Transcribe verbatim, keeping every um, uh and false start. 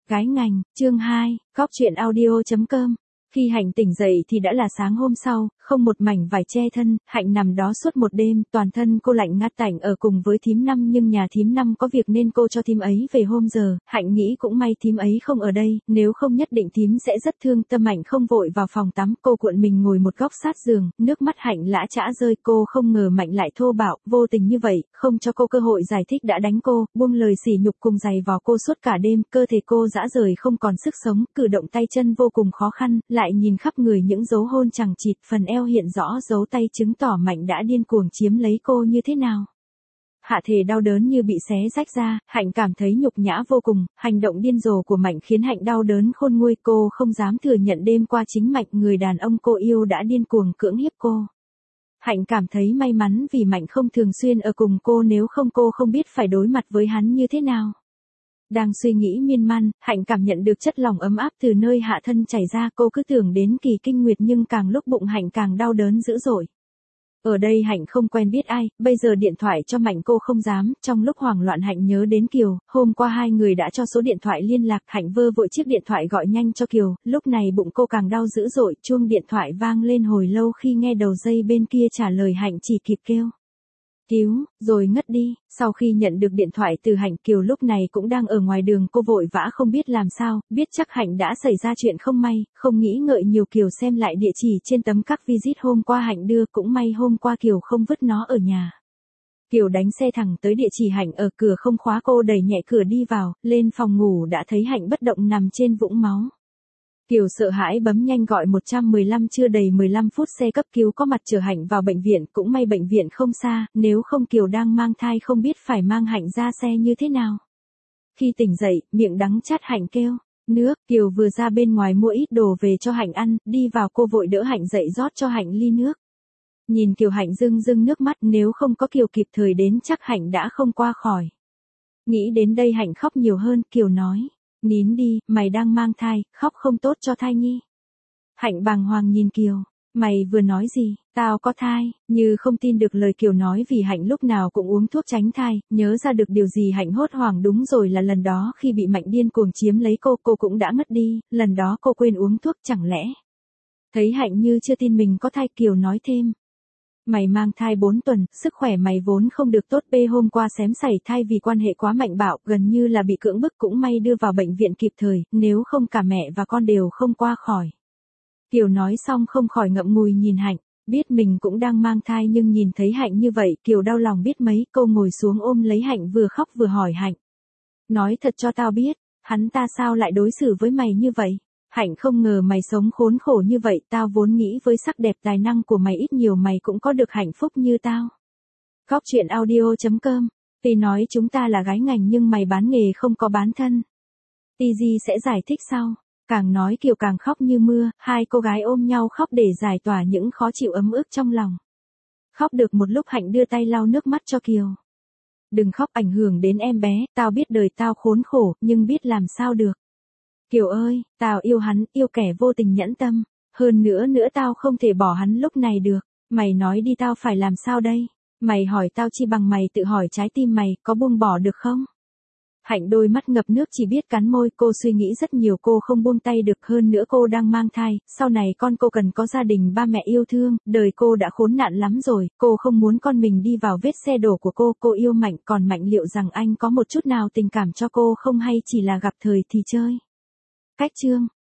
Gái ngành, chương hai, cóc truyện audio chấm com. Khi Hạnh tỉnh dậy thì đã là sáng hôm sau, không một mảnh vải che thân, Hạnh nằm đó suốt một đêm, toàn thân cô lạnh ngắt tành ở cùng với thím Năm nhưng nhà thím Năm có việc nên cô cho thím ấy về hôm giờ, Hạnh nghĩ cũng may thím ấy không ở đây, nếu không nhất định thím sẽ rất thương tâm. Hạnh không vội vào phòng tắm, cô cuộn mình ngồi một góc sát giường, nước mắt Hạnh lã chã rơi, cô không ngờ Mạnh lại thô bạo, vô tình như vậy, không cho cô cơ hội giải thích đã đánh cô, buông lời sỉ nhục cùng giày vò cô suốt cả đêm, cơ thể cô rã rời không còn sức sống, cử động tay chân vô cùng khó khăn, lại nhìn khắp người những dấu hôn chằng chịt, phần eo hiện rõ dấu tay chứng tỏ Mạnh đã điên cuồng chiếm lấy cô như thế nào. Hạ thể đau đớn như bị xé rách ra, Hạnh cảm thấy nhục nhã vô cùng, hành động điên rồ của Mạnh khiến Hạnh đau đớn khôn nguôi, cô không dám thừa nhận đêm qua chính Mạnh, người đàn ông cô yêu đã điên cuồng cưỡng hiếp cô. Hạnh cảm thấy may mắn vì Mạnh không thường xuyên ở cùng cô, nếu không cô không biết phải đối mặt với hắn như thế nào. Đang suy nghĩ miên man, Hạnh cảm nhận được chất lỏng ấm áp từ nơi hạ thân chảy ra, cô cứ tưởng đến kỳ kinh nguyệt nhưng càng lúc bụng Hạnh càng đau đớn dữ dội. Ở đây Hạnh không quen biết ai, bây giờ điện thoại cho Mạnh cô không dám, trong lúc hoảng loạn Hạnh nhớ đến Kiều, hôm qua hai người đã cho số điện thoại liên lạc, Hạnh vơ vội chiếc điện thoại gọi nhanh cho Kiều, lúc này bụng cô càng đau dữ dội, chuông điện thoại vang lên hồi lâu, khi nghe đầu dây bên kia trả lời Hạnh chỉ kịp kêu cứu, rồi ngất đi. Sau khi nhận được điện thoại từ Hạnh, Kiều lúc này cũng đang ở ngoài đường, cô vội vã không biết làm sao, biết chắc Hạnh đã xảy ra chuyện không may, không nghĩ ngợi nhiều, Kiều xem lại địa chỉ trên tấm các visit hôm qua Hạnh đưa, cũng may hôm qua Kiều không vứt nó ở nhà. Kiều đánh xe thẳng tới địa chỉ Hạnh ở, cửa không khóa, cô đẩy nhẹ cửa đi vào, lên phòng ngủ đã thấy Hạnh bất động nằm trên vũng máu. Kiều sợ hãi bấm nhanh gọi một một năm, chưa đầy mười lăm phút xe cấp cứu có mặt chở Hạnh vào bệnh viện, cũng may bệnh viện không xa, nếu không Kiều đang mang thai không biết phải mang Hạnh ra xe như thế nào. Khi tỉnh dậy, miệng đắng chát Hạnh kêu nước, Kiều vừa ra bên ngoài mua ít đồ về cho Hạnh ăn, đi vào cô vội đỡ Hạnh dậy rót cho Hạnh ly nước. Nhìn Kiều Hạnh rưng rưng nước mắt, nếu không có Kiều kịp thời đến chắc Hạnh đã không qua khỏi. Nghĩ đến đây Hạnh khóc nhiều hơn, Kiều nói. Nín đi, mày đang mang thai, khóc không tốt cho thai nhi. Hạnh bàng hoàng nhìn Kiều, mày vừa nói gì, tao có thai, như không tin được lời Kiều nói vì Hạnh lúc nào cũng uống thuốc tránh thai, nhớ ra được điều gì Hạnh hốt hoảng, đúng rồi, là lần đó khi bị Mạnh điên cuồng chiếm lấy cô, cô cũng đã ngất đi, lần đó cô quên uống thuốc, chẳng lẽ. Thấy Hạnh như chưa tin mình có thai, Kiều nói thêm. Mày mang thai bốn tuần, sức khỏe mày vốn không được tốt, bê hôm qua xém sảy thai vì quan hệ quá mạnh bạo, gần như là bị cưỡng bức, cũng may đưa vào bệnh viện kịp thời, nếu không cả mẹ và con đều không qua khỏi. Kiều nói xong không khỏi ngậm ngùi nhìn Hạnh, biết mình cũng đang mang thai nhưng nhìn thấy Hạnh như vậy, Kiều đau lòng biết mấy, cô ngồi xuống ôm lấy Hạnh vừa khóc vừa hỏi Hạnh. Nói thật cho tao biết, hắn ta sao lại đối xử với mày như vậy? Hạnh không ngờ mày sống khốn khổ như vậy, tao vốn nghĩ với sắc đẹp tài năng của mày ít nhiều mày cũng có được hạnh phúc như tao. Cóc truyện audio chấm com. Tuy nói chúng ta là gái ngành nhưng mày bán nghề không có bán thân. tê giê sẽ giải thích sau. Càng nói Kiều càng khóc như mưa, hai cô gái ôm nhau khóc để giải tỏa những khó chịu ấm ức trong lòng. Khóc được một lúc Hạnh đưa tay lau nước mắt cho Kiều. Đừng khóc, ảnh hưởng đến em bé, tao biết đời tao khốn khổ, nhưng biết làm sao được. Kiều ơi, tao yêu hắn, yêu kẻ vô tình nhẫn tâm, hơn nữa nữa tao không thể bỏ hắn lúc này được, mày nói đi tao phải làm sao đây, mày hỏi tao chi bằng mày tự hỏi trái tim mày, có buông bỏ được không? Hạnh đôi mắt ngập nước chỉ biết cắn môi, cô suy nghĩ rất nhiều, cô không buông tay được, hơn nữa cô đang mang thai, sau này con cô cần có gia đình ba mẹ yêu thương, đời cô đã khốn nạn lắm rồi, cô không muốn con mình đi vào vết xe đổ của cô, cô yêu Mạnh, còn Mạnh liệu rằng anh có một chút nào tình cảm cho cô không hay chỉ là gặp thời thì chơi. Cách chương